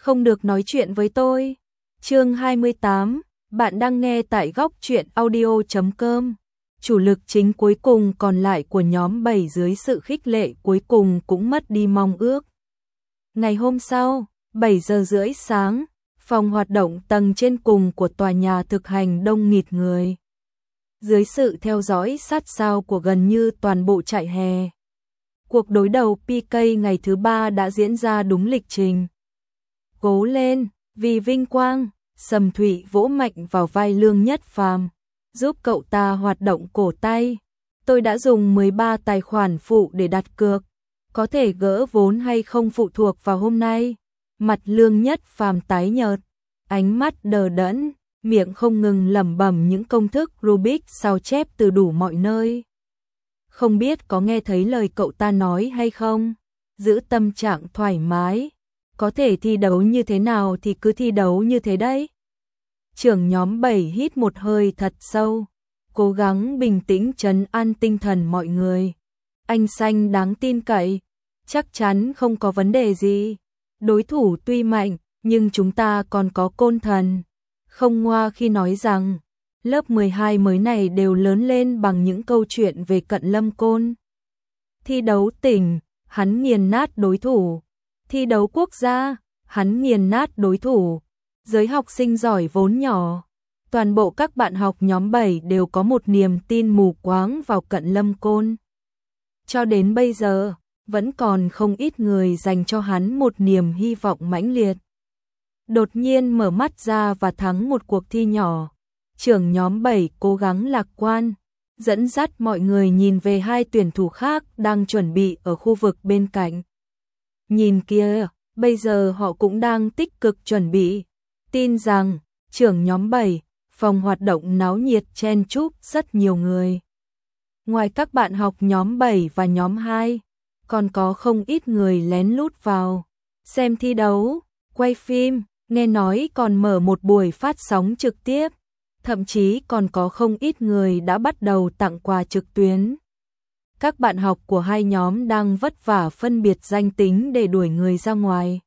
không được nói chuyện với tôi. Chương 28, bạn đang nghe tại góc truyện audio.com. Chủ lực chính cuối cùng còn lại của nhóm 7 dưới sự khích lệ cuối cùng cũng mất đi mong ước. Ngày hôm sau, 7 giờ rưỡi sáng, phòng hoạt động tầng trên cùng của tòa nhà thực hành đông nghịt người. Dưới sự theo dõi sát sao của gần như toàn bộ trại hè, cuộc đối đầu PK ngày thứ 3 đã diễn ra đúng lịch trình. Cố lên, vì vinh quang, Sầm Thụy vỗ mạnh vào vai Lương Nhất Phàm, giúp cậu ta hoạt động cổ tay. Tôi đã dùng 13 tài khoản phụ để đặt cược, có thể gỡ vốn hay không phụ thuộc vào hôm nay. Mặt Lương Nhất Phàm tái nhợt, ánh mắt đờ đẫn, miệng không ngừng lẩm bẩm những công thức Rubik sao chép từ đủ mọi nơi. Không biết có nghe thấy lời cậu ta nói hay không? Giữ tâm trạng thoải mái, có thể thi đấu như thế nào thì cứ thi đấu như thế đấy. Trưởng nhóm 7 hít một hơi thật sâu, cố gắng bình tĩnh trấn an tinh thần mọi người. Anh Xanh đáng tin cậy, chắc chắn không có vấn đề gì. Đối thủ tuy mạnh, nhưng chúng ta còn có Côn Thần. Không ngoa khi nói rằng, lớp 12 mới này đều lớn lên bằng những câu chuyện về Cận Lâm Côn. Thi đấu tỉnh, hắn nghiền nát đối thủ. Thi đấu quốc gia, hắn nghiền nát đối thủ. Giới học sinh giỏi vốn nhỏ, toàn bộ các bạn học nhóm 7 đều có một niềm tin mù quáng vào Cận Lâm Côn. Cho đến bây giờ, vẫn còn không ít người dành cho hắn một niềm hy vọng mãnh liệt. Đột nhiên mở mắt ra và thắng một cuộc thi nhỏ, trưởng nhóm 7 cố gắng lạc quan, dẫn dắt mọi người nhìn về hai tuyển thủ khác đang chuẩn bị ở khu vực bên cạnh. Nhìn kia, bây giờ họ cũng đang tích cực chuẩn bị. Tin rằng, trưởng nhóm 7, phòng hoạt động náo nhiệt chen chúc rất nhiều người. Ngoài các bạn học nhóm 7 và nhóm 2, còn có không ít người lén lút vào, xem thi đấu, quay phim, nghe nói còn mở một buổi phát sóng trực tiếp. Thậm chí còn có không ít người đã bắt đầu tặng quà trực tuyến. Các bạn học của hai nhóm đang vất vả phân biệt danh tính để đuổi người ra ngoài.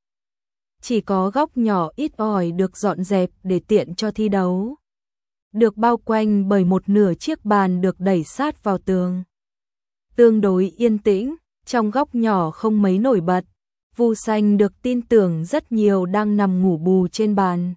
Chỉ có góc nhỏ ít ỏi được dọn dẹp để tiện cho thi đấu. Được bao quanh bởi một nửa chiếc bàn được đẩy sát vào tường. Tương đối yên tĩnh, trong góc nhỏ không mấy nổi bật, Vu Xanh được tin tưởng rất nhiều đang nằm ngủ bù trên bàn.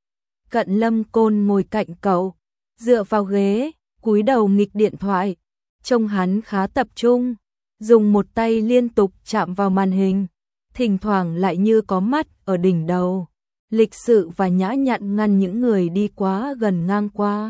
Cận Lâm Côn ngồi cạnh cậu, dựa vào ghế, cúi đầu nghịch điện thoại. Trông hắn khá tập trung, dùng một tay liên tục chạm vào màn hình, thỉnh thoảng lại như có mắt ở đỉnh đầu, lịch sự và nhã nhặn ngăn những người đi quá gần ngang qua.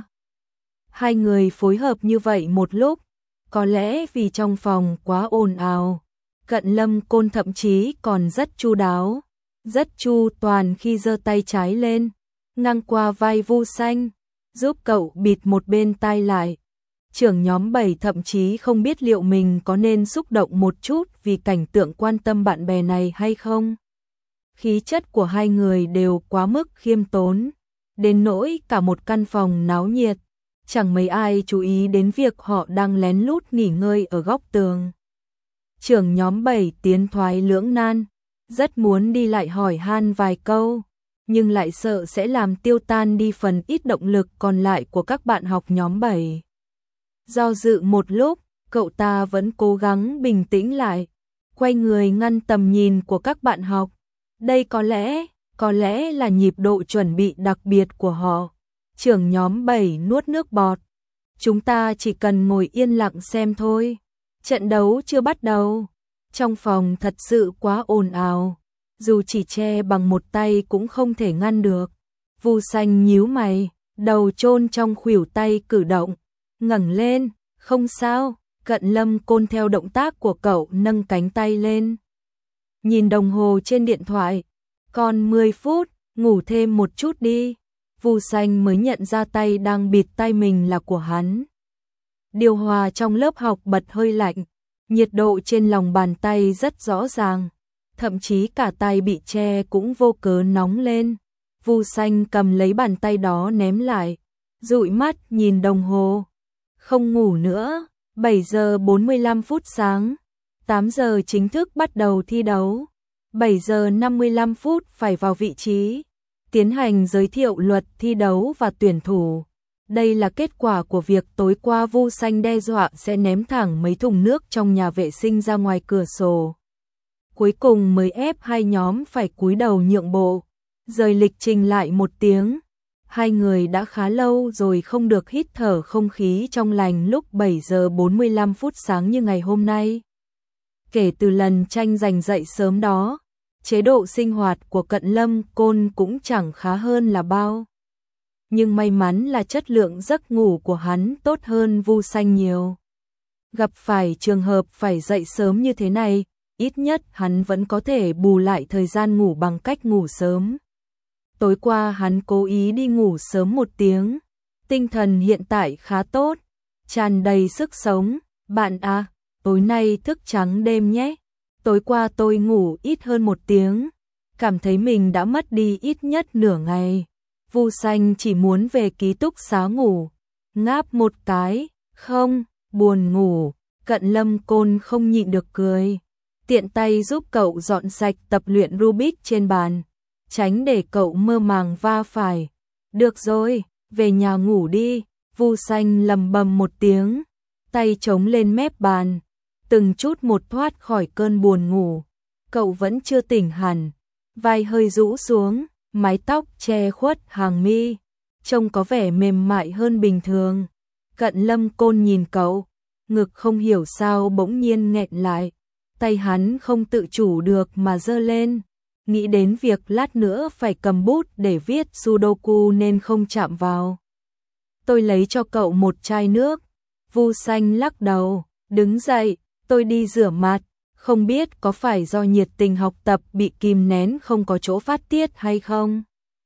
Hai người phối hợp như vậy một lúc, có lẽ vì trong phòng quá ồn ào, Cận Lâm Côn thậm chí còn rất chu đáo, rất chu toàn khi giơ tay trái lên, ngang qua vai Vu Xanh, giúp cậu bịt một bên tai lại. Trưởng nhóm 7 thậm chí không biết liệu mình có nên xúc động một chút vì cảnh tượng quan tâm bạn bè này hay không. Khí chất của hai người đều quá mức khiêm tốn, đến nỗi cả một căn phòng náo nhiệt, chẳng mấy ai chú ý đến việc họ đang lén lút nghỉ ngơi ở góc tường. Trưởng nhóm 7 tiến thoái lưỡng nan, rất muốn đi lại hỏi han vài câu, nhưng lại sợ sẽ làm tiêu tan đi phần ít động lực còn lại của các bạn học nhóm 7. Do dự một lúc, cậu ta vẫn cố gắng bình tĩnh lại, quay người ngăn tầm nhìn của các bạn học. Đây có lẽ là nhịp độ chuẩn bị đặc biệt của họ. Trưởng nhóm 7 nuốt nước bọt. Chúng ta chỉ cần ngồi yên lặng xem thôi. Trận đấu chưa bắt đầu. Trong phòng thật sự quá ồn ào. Dù chỉ che bằng một tay cũng không thể ngăn được. Vu Xanh nhíu mày, đầu chôn trong khuỷu tay cử động. Ngẩng lên, không sao. Cận Lâm Côn theo động tác của cậu nâng cánh tay lên. Nhìn đồng hồ trên điện thoại. Còn 10 phút, ngủ thêm một chút đi. Vu Xanh mới nhận ra tay đang bịt tay mình là của hắn. Điều hòa trong lớp học bật hơi lạnh. Nhiệt độ trên lòng bàn tay rất rõ ràng. Thậm chí cả tay bị che cũng vô cớ nóng lên. Vu Xanh cầm lấy bàn tay đó ném lại. Dụi mắt nhìn đồng hồ. Không ngủ nữa. 7 giờ 45 phút sáng. 8 giờ chính thức bắt đầu thi đấu. 7 giờ 55 phút phải vào vị trí, tiến hành giới thiệu luật thi đấu và tuyển thủ. Đây là kết quả của việc tối qua Vu Xanh đe dọa sẽ ném thẳng mấy thùng nước trong nhà vệ sinh ra ngoài cửa sổ. Cuối cùng mới ép hai nhóm phải cúi đầu nhượng bộ, rời lịch trình lại 1 tiếng. Hai người đã khá lâu rồi không được hít thở không khí trong lành lúc 7 giờ 45 phút sáng như ngày hôm nay. Kể từ lần tranh giành dậy sớm đó, chế độ sinh hoạt của Cận Lâm Côn cũng chẳng khá hơn là bao. Nhưng may mắn là chất lượng giấc ngủ của hắn tốt hơn Vu Xanh nhiều. Gặp phải trường hợp phải dậy sớm như thế này, ít nhất hắn vẫn có thể bù lại thời gian ngủ bằng cách ngủ sớm. Tối qua hắn cố ý đi ngủ sớm 1 tiếng, tinh thần hiện tại khá tốt, tràn đầy sức sống. Bạn à, tối nay thức trắng đêm nhé. Tối qua tôi ngủ ít hơn 1 tiếng, cảm thấy mình đã mất đi ít nhất nửa ngày. Vu Xanh chỉ muốn về ký túc xá ngủ, ngáp một cái, không, buồn ngủ. Cận Lâm Côn không nhịn được cười, tiện tay giúp cậu dọn sạch tập luyện Rubik trên bàn, tránh để cậu mơ màng va phải. Được rồi, về nhà ngủ đi. Vu Xanh lầm bầm 1 tiếng, tay chống lên mép bàn, từng chút một thoát khỏi cơn buồn ngủ. Cậu vẫn chưa tỉnh hẳn, vai hơi rũ xuống, mái tóc che khuất hàng mi, trông có vẻ mềm mại hơn bình thường. Cận Lâm Côn nhìn cậu, ngực không hiểu sao bỗng nhiên nghẹn lại, tay hắn không tự chủ được mà giơ lên, nghĩ đến việc lát nữa phải cầm bút để viết Sudoku nên không chạm vào. Tôi lấy cho cậu một chai nước. Vu Xanh lắc đầu, đứng dậy, tôi đi rửa mặt. Không biết có phải do nhiệt tình học tập bị kìm nén không có chỗ phát tiết hay không,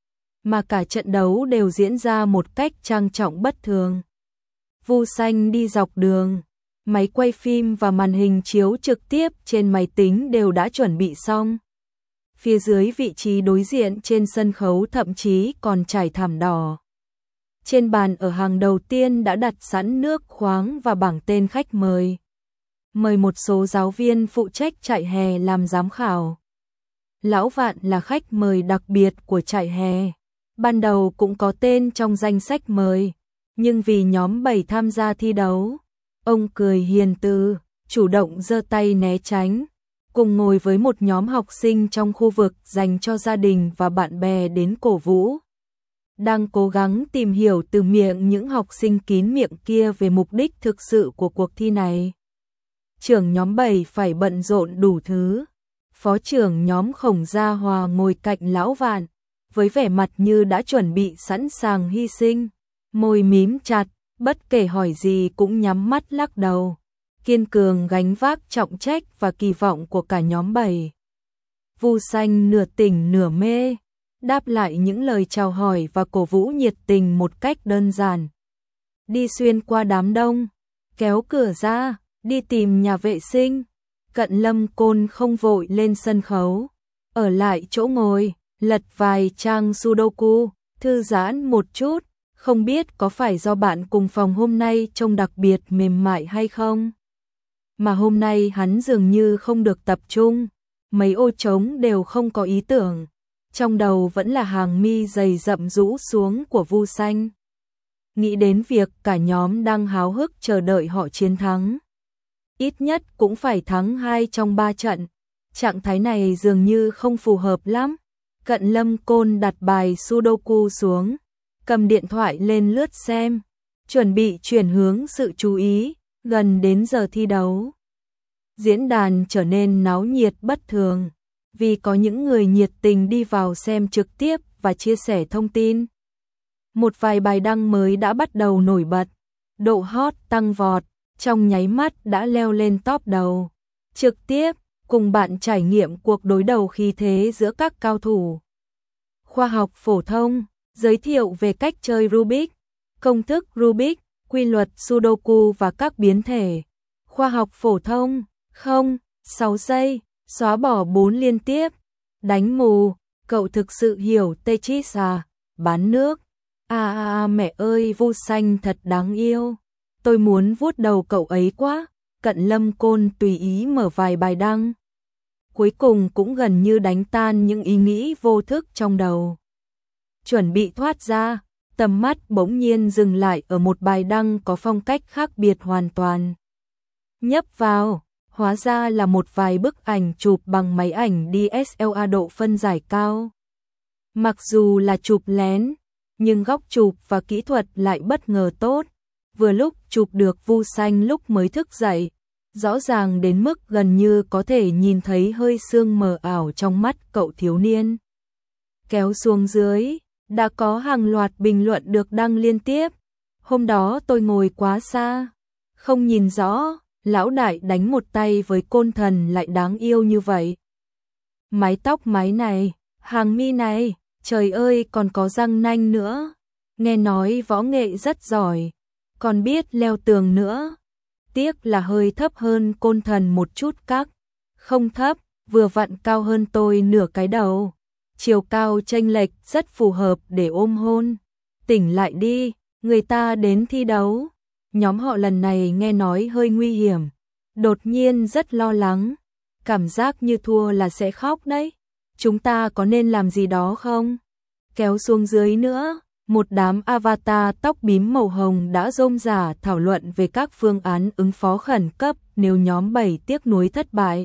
mà cả trận đấu đều diễn ra một cách trang trọng bất thường. Vu Xanh đi dọc đường, máy quay phim và màn hình chiếu trực tiếp trên máy tính đều đã chuẩn bị xong. Phía dưới vị trí đối diện trên sân khấu thậm chí còn trải thảm đỏ. Trên bàn ở hàng đầu tiên đã đặt sẵn nước khoáng và bảng tên khách mời. Mời một số giáo viên phụ trách trại hè làm giám khảo. Lão Vạn là khách mời đặc biệt của trại hè. Ban đầu cũng có tên trong danh sách mời, nhưng vì nhóm 7 tham gia thi đấu, ông cười hiền từ, chủ động giơ tay né tránh, cùng ngồi với một nhóm học sinh trong khu vực dành cho gia đình và bạn bè đến cổ vũ. Đang cố gắng tìm hiểu từ miệng những học sinh kín miệng kia về mục đích thực sự của cuộc thi này. Trưởng nhóm 7 phải bận rộn đủ thứ. Phó trưởng nhóm Khổng Gia Hòa ngồi cạnh Lão Vạn, với vẻ mặt như đã chuẩn bị sẵn sàng hy sinh, môi mím chặt, bất kể hỏi gì cũng nhắm mắt lắc đầu, kiên cường gánh vác trọng trách và kỳ vọng của cả nhóm 7. Vu Xanh nửa tỉnh nửa mê, đáp lại những lời chào hỏi và cổ vũ nhiệt tình một cách đơn giản. Đi xuyên qua đám đông, kéo cửa ra, đi tìm nhà vệ sinh. Cận Lâm Côn không vội lên sân khấu, ở lại chỗ ngồi, lật vài trang Sudoku, thư giãn một chút. Không biết có phải do bạn cùng phòng hôm nay trông đặc biệt mềm mại hay không, mà hôm nay hắn dường như không được tập trung, mấy ô trống đều không có ý tưởng, trong đầu vẫn là hàng mi dày rậm rũ xuống của Vu Xanh. Nghĩ đến việc cả nhóm đang háo hức chờ đợi họ chiến thắng, ít nhất cũng phải thắng 2 trong 3 trận. Trạng thái này dường như không phù hợp lắm. Cận Lâm Côn đặt bài Sudoku xuống, cầm điện thoại lên lướt xem, chuẩn bị chuyển hướng sự chú ý. Gần đến giờ thi đấu, diễn đàn trở nên náo nhiệt bất thường, vì có những người nhiệt tình đi vào xem trực tiếp và chia sẻ thông tin. Một vài bài đăng mới đã bắt đầu nổi bật, độ hot tăng vọt, trong nháy mắt đã leo lên top đầu. Trực tiếp, cùng bạn trải nghiệm cuộc đối đầu khí thế giữa các cao thủ. Khoa học phổ thông, giới thiệu về cách chơi Rubik, công thức Rubik, quy luật Sudoku và các biến thể. Khoa học phổ thông, 6 giây, xóa bỏ 4 liên tiếp. Đánh mù, cậu thực sự hiểu Tetris à? Bán nước. Mẹ ơi, Vu Xanh thật đáng yêu. Tôi muốn vuốt đầu cậu ấy quá. Cận Lâm Côn tùy ý mở vài bài đăng. cuối cùng cũng gần như đánh tan những ý nghĩ vô thức trong đầu. Chuẩn bị thoát ra, tầm mắt bỗng nhiên dừng lại ở một bài đăng có phong cách khác biệt hoàn toàn. Nhấp vào, hóa ra là một vài bức ảnh chụp bằng máy ảnh DSLR độ phân giải cao. Mặc dù là chụp lén, nhưng góc chụp và kỹ thuật lại bất ngờ tốt. Vừa lúc chụp được Vu Xanh lúc mới thức dậy, rõ ràng đến mức gần như có thể nhìn thấy hơi sương mờ ảo trong mắt cậu thiếu niên. Kéo xuống dưới, đã có hàng loạt bình luận được đăng liên tiếp. Hôm đó tôi ngồi quá xa, không nhìn rõ, lão đại đánh một tay với côn thần lại đáng yêu như vậy. Mái tóc mái này, hàng mi này, trời ơi còn có răng nanh nữa. Nghe nói võ nghệ rất giỏi, còn biết leo tường nữa. Tiếc là hơi thấp hơn côn thần một chút các. Không thấp, vừa vặn cao hơn tôi nửa cái đầu. Chiều cao chênh lệch rất phù hợp để ôm hôn. Tỉnh lại đi, người ta đến thi đấu. Nhóm họ lần này nghe nói hơi nguy hiểm. Đột nhiên rất lo lắng. Cảm giác như thua là sẽ khóc đấy. Chúng ta có nên làm gì đó không? Kéo xuống dưới nữa, một đám avatar tóc bím màu hồng đã rôm rả thảo luận về các phương án ứng phó khẩn cấp nếu nhóm 7 tiếc nuối thất bại.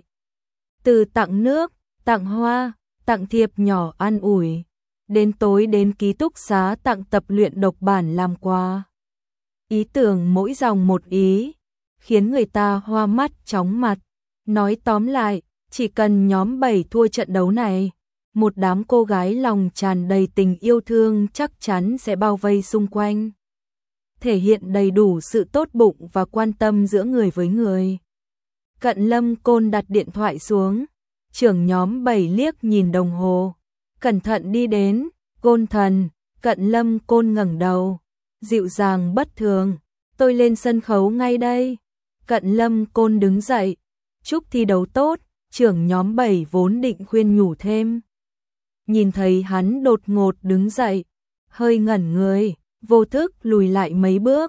Từ tặng nước, tặng hoa, tặng thiệp nhỏ an ủi, đến tối đến ký túc xá tặng tập luyện độc bản làm quà. Ý tưởng mỗi dòng một ý, khiến người ta hoa mắt chóng mặt. Nói tóm lại, chỉ cần nhóm 7 thua trận đấu này, một đám cô gái lòng tràn đầy tình yêu thương chắc chắn sẽ bao vây xung quanh. Thể hiện đầy đủ sự tốt bụng và quan tâm giữa người với người. Cận Lâm Côn đặt điện thoại xuống, trưởng nhóm 7 liếc nhìn đồng hồ, cẩn thận đi đến, Côn thần. Cận Lâm Côn ngẩng đầu, dịu dàng bất thường, tôi lên sân khấu ngay đây. Cận Lâm Côn đứng dậy, chúc thi đấu tốt, trưởng nhóm 7 vốn định khuyên nhủ thêm. Nhìn thấy hắn đột ngột đứng dậy, hơi ngẩn người, vô thức lùi lại mấy bước.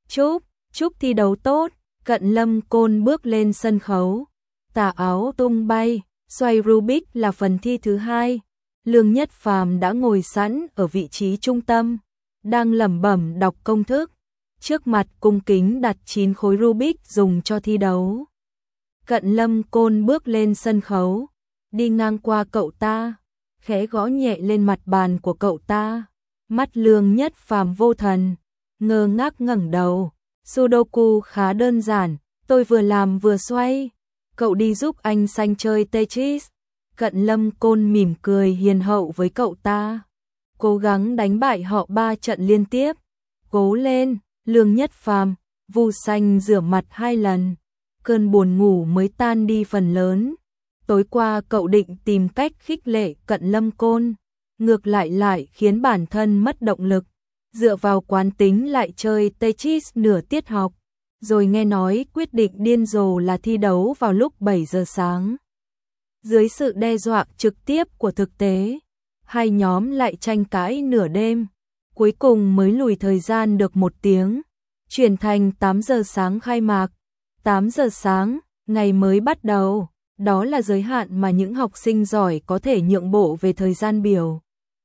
Chúc thi đấu tốt. Cận Lâm Côn bước lên sân khấu, tà áo tung bay, xoay Rubik là phần thi thứ hai. Lương Nhất Phàm đã ngồi sẵn ở vị trí trung tâm, đang lẩm bẩm đọc công thức. Trước mặt cung kính đặt 9 khối Rubik dùng cho thi đấu. Cận Lâm Côn bước lên sân khấu, đi ngang qua cậu ta, khẽ gõ nhẹ lên mặt bàn của cậu ta. Mắt Lương Nhất Phàm vô thần, ngơ ngác ngẩng đầu. Sudoku khá đơn giản, tôi vừa làm vừa xoay. Cậu đi giúp anh Xanh chơi Tetris. Cận Lâm Côn mỉm cười hiền hậu với cậu ta. Cố gắng đánh bại họ 3 trận liên tiếp. Cố lên, Lương Nhất Phàm. Vu Xanh rửa mặt 2 lần. Cơn buồn ngủ mới tan đi phần lớn. Tối qua cậu định tìm cách khích lệ Cận Lâm Côn, ngược lại khiến bản thân mất động lực. Dựa vào quán tính lại chơi Tetris nửa tiết học, rồi nghe nói quyết định điên rồ là thi đấu vào lúc 7 giờ sáng. Dưới sự đe dọa trực tiếp của thực tế, hai nhóm lại tranh cãi nửa đêm, cuối cùng mới lùi thời gian được 1 tiếng, chuyển thành 8 giờ sáng khai mạc. 8 giờ sáng, ngày mới bắt đầu, đó là giới hạn mà những học sinh giỏi có thể nhượng bộ về thời gian biểu.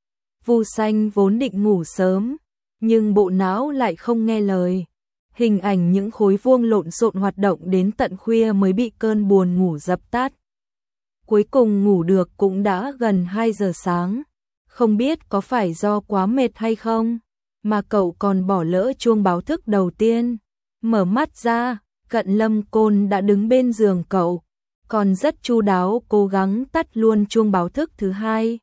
Vu Xanh vốn định ngủ sớm, nhưng bộ não lại không nghe lời. Hình ảnh những khối vuông lộn xộn hoạt động đến tận khuya mới bị cơn buồn ngủ dập tắt. Cuối cùng ngủ được cũng đã gần 2 giờ sáng. Không biết có phải do quá mệt hay không, mà cậu còn bỏ lỡ chuông báo thức đầu tiên. Mở mắt ra, Cận Lâm Côn đã đứng bên giường cậu, còn rất chu đáo cố gắng tắt luôn chuông báo thức thứ hai.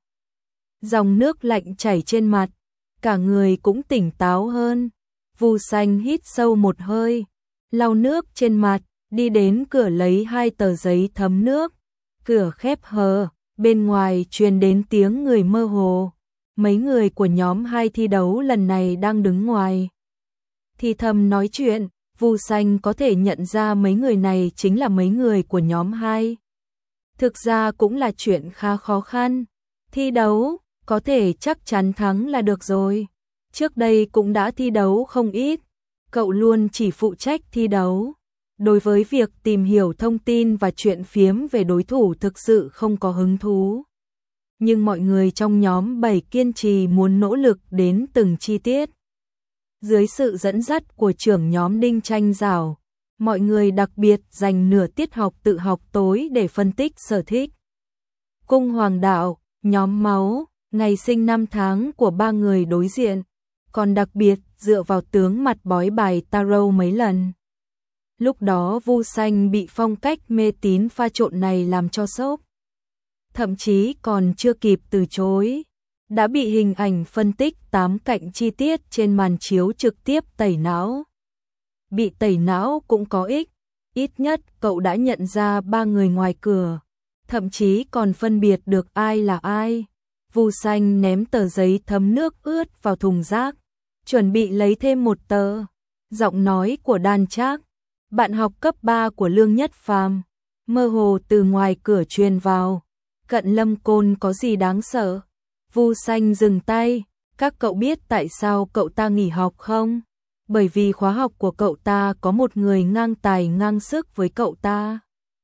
Dòng nước lạnh chảy trên mặt, cả người cũng tỉnh táo hơn. Vu Xanh hít sâu một hơi, lau nước trên mặt, đi đến cửa lấy 2 tờ giấy thấm nước. Cửa khép hờ, bên ngoài truyền đến tiếng người mơ hồ. Mấy người của nhóm 2 thi đấu lần này đang đứng ngoài thì thầm nói chuyện. Vu Xanh có thể nhận ra mấy người này chính là mấy người của nhóm 2. Thực ra cũng là chuyện khá khó khăn. Thi đấu, có thể chắc chắn thắng là được rồi. Trước đây cũng đã thi đấu không ít. Cậu luôn chỉ phụ trách thi đấu. Đối với việc tìm hiểu thông tin và chuyện phiếm về đối thủ thực sự không có hứng thú. Nhưng mọi người trong nhóm 7 kiên trì muốn nỗ lực đến từng chi tiết. Dưới sự dẫn dắt của trưởng nhóm Đinh Tranh Giảo, mọi người đặc biệt dành nửa tiết học tự học tối để phân tích sở thích. Cung Hoàng Đạo, nhóm máu, ngày sinh năm tháng của ba người đối diện, còn đặc biệt dựa vào tướng mặt bói bài tarot mấy lần. Lúc đó Vu Xanh bị phong cách mê tín pha trộn này làm cho sốc. Thậm chí còn chưa kịp từ chối, đã bị hình ảnh phân tích 8 cạnh chi tiết trên màn chiếu trực tiếp tẩy não. Bị tẩy não cũng có ích, ít nhất cậu đã nhận ra ba người ngoài cửa, thậm chí còn phân biệt được ai là ai. Vu Xanh ném tờ giấy thấm nước ướt vào thùng rác, chuẩn bị lấy thêm một tờ. Giọng nói của Đan Trác, bạn học cấp 3 của Lương Nhất Phàm, mơ hồ từ ngoài cửa truyền vào. Cận Lâm Côn có gì đáng sợ? Vu Xanh dừng tay, các cậu biết tại sao cậu ta nghỉ học không? Bởi vì khóa học của cậu ta có một người ngang tài ngang sức với cậu ta.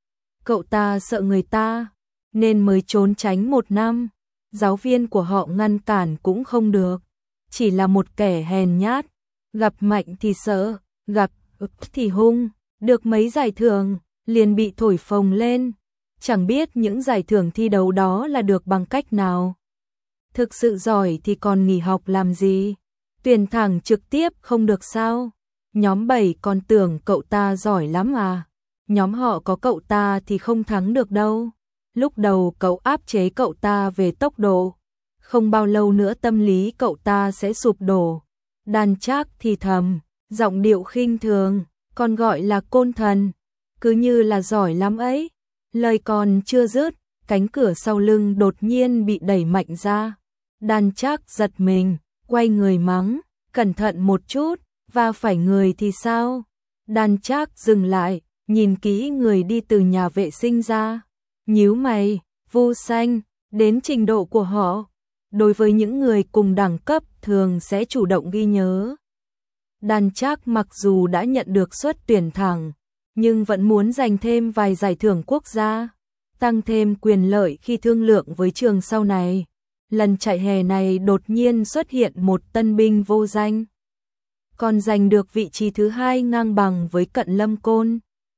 Cậu ta sợ người ta, nên mới trốn tránh 1 năm. Giáo viên của họ ngăn cản cũng không được. Chỉ là một kẻ hèn nhát, gặp mạnh thì sợ, gặp thì hung. Được mấy giải thưởng, liền bị thổi phồng lên. Chẳng biết những giải thưởng thi đấu đó là được bằng cách nào. Thực sự giỏi thì còn nghỉ học làm gì? Tuyển thẳng trực tiếp không được sao? Nhóm 7 còn tưởng cậu ta giỏi lắm à? Nhóm họ có cậu ta thì không thắng được đâu. Lúc đầu cậu áp chế cậu ta về tốc độ, không bao lâu nữa tâm lý cậu ta sẽ sụp đổ. Đan Trác thì thầm, giọng điệu khinh thường, còn gọi là Côn thần, cứ như là giỏi lắm ấy. Lời còn chưa dứt, cánh cửa sau lưng đột nhiên bị đẩy mạnh ra. Đan Trác giật mình, quay người mắng, cẩn thận một chút, va phải người thì sao? Đan Trác dừng lại, nhìn kỹ người đi từ nhà vệ sinh ra. Nhíu mày, Vu Xanh, đến trình độ của họ, đối với những người cùng đẳng cấp thường sẽ chủ động ghi nhớ. Đan Trác mặc dù đã nhận được suất tuyển thẳng, nhưng vẫn muốn giành thêm vài giải thưởng quốc gia, tăng thêm quyền lợi khi thương lượng với trường sau này. Lần chạy hè này đột nhiên xuất hiện một tân binh vô danh, còn giành được vị trí thứ 2 ngang bằng với Cận Lâm Côn.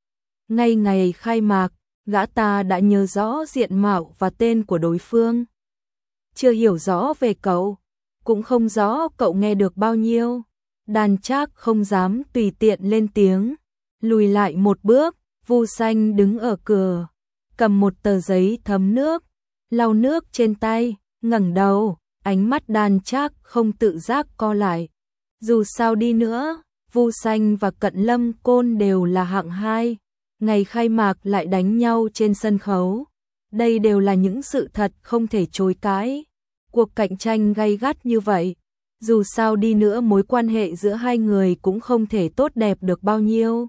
Ngay ngày khai mạc, gã ta đã nhớ rõ diện mạo và tên của đối phương. Chưa hiểu rõ về cậu, cũng không rõ cậu nghe được bao nhiêu. Đan Trác không dám tùy tiện lên tiếng, lùi lại một bước. Vu Xanh đứng ở cửa, cầm một tờ giấy thấm nước, lau nước trên tay, ngẩng đầu, ánh mắt Đan Trác không tự giác co lại. Dù sao đi nữa, Vu Xanh và Cận Lâm Côn đều là hạng 2, ngày khai mạc lại đánh nhau trên sân khấu. Đây đều là những sự thật không thể chối cãi. Cuộc cạnh tranh gay gắt như vậy, dù sao đi nữa mối quan hệ giữa hai người cũng không thể tốt đẹp được bao nhiêu.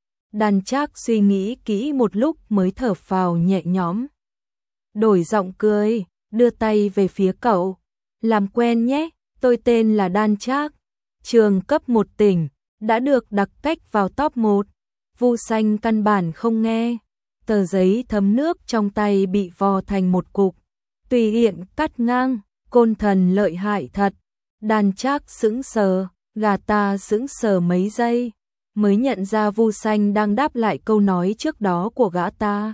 Đan Trác suy nghĩ kỹ một lúc mới thở phào nhẹ nhõm. Đổi giọng cười, đưa tay về phía cậu. Làm quen nhé, tôi tên là Đan Trác, trường cấp 1 tỉnh, đã được đặc cách vào top 1. Vu Xanh căn bản không nghe, tờ giấy thấm nước trong tay bị vò thành một cục, tùy tiện cắt ngang. Côn thần lợi hại thật. Đan Trác sững sờ, gà ta sững sờ mấy giây, mới nhận ra Vu Xanh đang đáp lại câu nói trước đó của gã ta.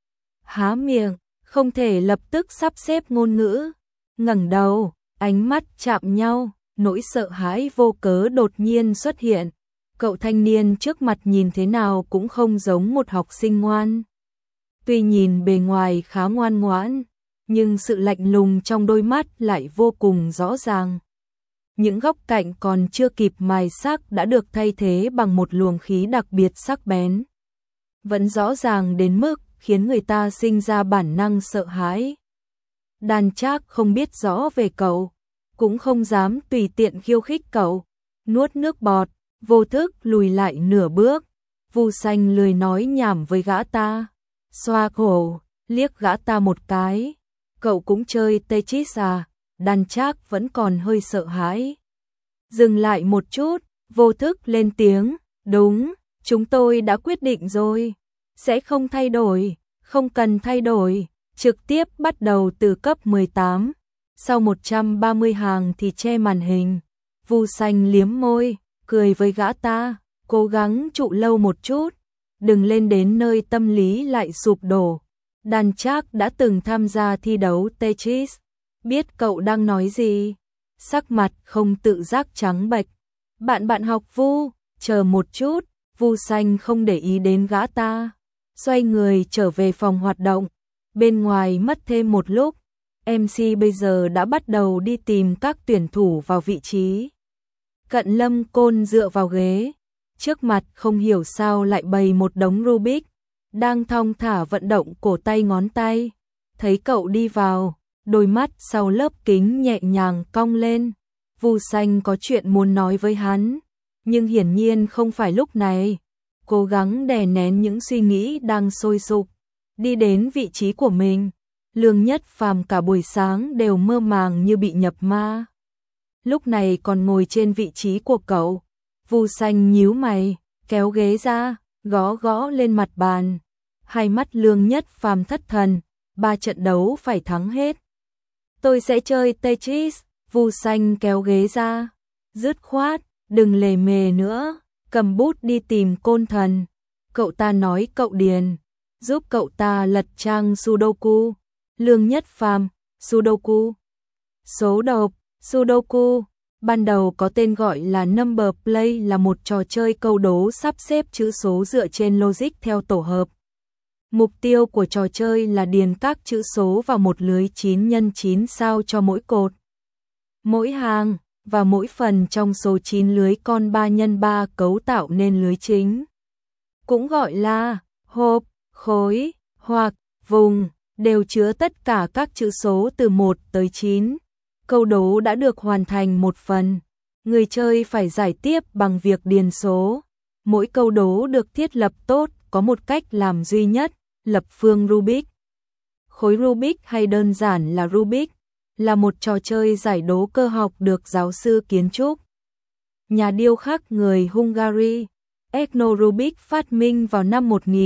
Há miệng, không thể lập tức sắp xếp ngôn ngữ, ngẩng đầu, ánh mắt chạm nhau, nỗi sợ hãi vô cớ đột nhiên xuất hiện. Cậu thanh niên trước mặt nhìn thế nào cũng không giống một học sinh ngoan. Tuy nhìn bề ngoài khá ngoan ngoãn, nhưng sự lạnh lùng trong đôi mắt lại vô cùng rõ ràng. Những góc cạnh còn chưa kịp mài sắc đã được thay thế bằng một luồng khí đặc biệt sắc bén. Vẫn rõ ràng đến mức khiến người ta sinh ra bản năng sợ hãi. Đan Trác không biết rõ về cậu, cũng không dám tùy tiện khiêu khích cậu. Nuốt nước bọt, vô thức lùi lại nửa bước. Vu Xanh lười nói nhảm với gã ta, xoa cổ, liếc gã ta một cái. Cậu cũng chơi Tetris à? Đan Trác vẫn còn hơi sợ hãi. Dừng lại một chút, vô thức lên tiếng, đúng, Chúng tôi đã quyết định rồi, sẽ không thay đổi, không cần thay đổi, trực tiếp bắt đầu từ cấp 18. Sau 130 hàng thì che màn hình. Vu Xanh liếm môi, cười với gã ta, cố gắng trụ lâu một chút, đừng lên đến nơi tâm lý lại sụp đổ. Đàn Trác đã từng tham gia thi đấu Tetris, biết cậu đang nói gì, sắc mặt không tự giác trắng bệch. Bạn học Vu, chờ một chút, Vu Xanh không để ý đến gã ta, xoay người trở về phòng hoạt động. Bên ngoài mất thêm một lúc, MC bây giờ đã bắt đầu đi tìm các tuyển thủ vào vị trí. Cận Lâm Côn dựa vào ghế, trước mặt không hiểu sao lại bày một đống Rubik, đang thong thả vận động cổ tay ngón tay. Thấy cậu đi vào, đôi mắt sau lớp kính nhẹ nhàng cong lên. Vu Xanh có chuyện muốn nói với hắn, nhưng hiển nhiên không phải lúc này. Cố gắng đè nén những suy nghĩ đang sôi sục, đi đến vị trí của mình. Lương Nhất Phàm cả buổi sáng đều mơ màng như bị nhập ma, lúc này còn ngồi trên vị trí của cậu. Vu Xanh nhíu mày, kéo ghế ra, gõ gõ lên mặt bàn. Hai mắt Lương Nhất Phàm thất thần, 3 trận đấu phải thắng hết. Tôi sẽ chơi Tetris. Vu Xanh kéo ghế ra, dứt khoát, đừng lề mề nữa, cầm bút đi tìm Côn Thần. Cậu ta nói cậu điền, giúp cậu ta lật trang Sudoku. Lương Nhất Phàm, Sudoku. Số độc, Sudoku, ban đầu có tên gọi là Number Play, là một trò chơi câu đố sắp xếp chữ số dựa trên logic theo tổ hợp. Mục tiêu của trò chơi là điền các chữ số vào một lưới 9 x 9 sao cho mỗi cột, mỗi hàng và mỗi phần trong số 9 lưới con 3 x 3 cấu tạo nên lưới chính. Cũng gọi là hộp, khối hoặc vùng, đều chứa tất cả các chữ số từ 1 tới 9. Câu đố đã được hoàn thành một phần, người chơi phải giải tiếp bằng việc điền số. Mỗi câu đố được thiết lập tốt có một cách làm duy nhất, lập phương Rubik. Khối Rubik hay đơn giản là Rubik, là một trò chơi giải đố cơ học được giáo sư kiến trúc, nhà điêu khắc người Hungary, Erno Rubik phát minh vào năm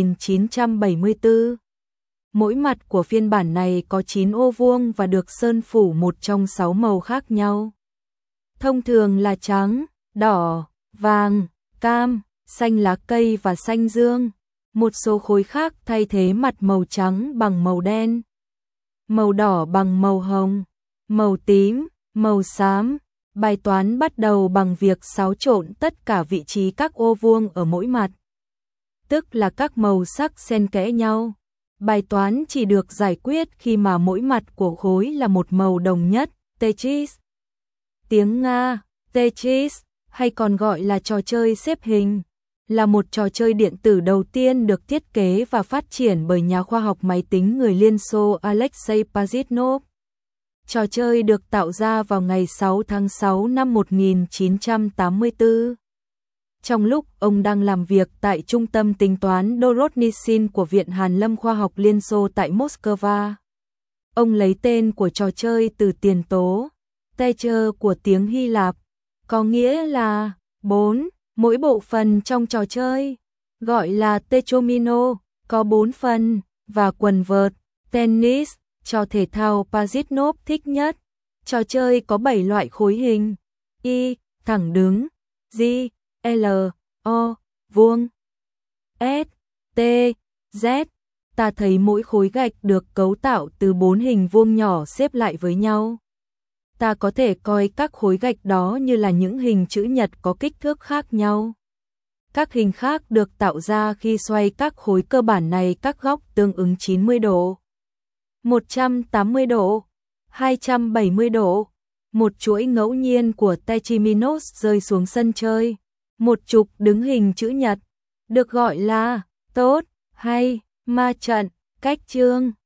1974. Mỗi mặt của phiên bản này có 9 ô vuông và được sơn phủ một trong 6 màu khác nhau. Thông thường là trắng, đỏ, vàng, cam, xanh lá cây và xanh dương. Một số khối khác thay thế mặt màu trắng bằng màu đen, màu đỏ bằng màu hồng, màu tím, màu xám. Bài toán bắt đầu bằng việc xáo trộn tất cả vị trí các ô vuông ở mỗi mặt, tức là các màu sắc xen kẽ nhau. Bài toán chỉ được giải quyết khi mà mỗi mặt của khối là một màu đồng nhất. Tetris, tiếng Nga, Tetris, hay còn gọi là trò chơi xếp hình, là một trò chơi điện tử đầu tiên được thiết kế và phát triển bởi nhà khoa học máy tính người Liên Xô Alexei Pajitnov. Trò chơi được tạo ra vào ngày 6 tháng 6 năm 1984. Trong lúc ông đang làm việc tại Trung tâm Tính toán Dorotnyshin của Viện Hàn lâm Khoa học Liên Xô tại Moscow. Ông lấy tên của trò chơi từ tiền tố Techer của tiếng Hy Lạp, có nghĩa là 4. Mỗi bộ phận trong trò chơi, gọi là Techomino, có 4 phần, và quần vợt, tennis, trò thể thao Pajitnov thích nhất. Trò chơi có 7 loại khối hình: Y, thẳng đứng; G, L, O, vuông; S, T, Z. Ta thấy mỗi khối gạch được cấu tạo từ 4 hình vuông nhỏ xếp lại với nhau. Ta có thể coi các khối gạch đó như là những hình chữ nhật có kích thước khác nhau. Các hình khác được tạo ra khi xoay các khối cơ bản này các góc tương ứng 90 độ, 180 độ, 270 độ. Một chuỗi ngẫu nhiên của Techiminos rơi xuống sân chơi. Một trục đứng hình chữ nhật, được gọi là tốt, hay, ma trận, cách chương.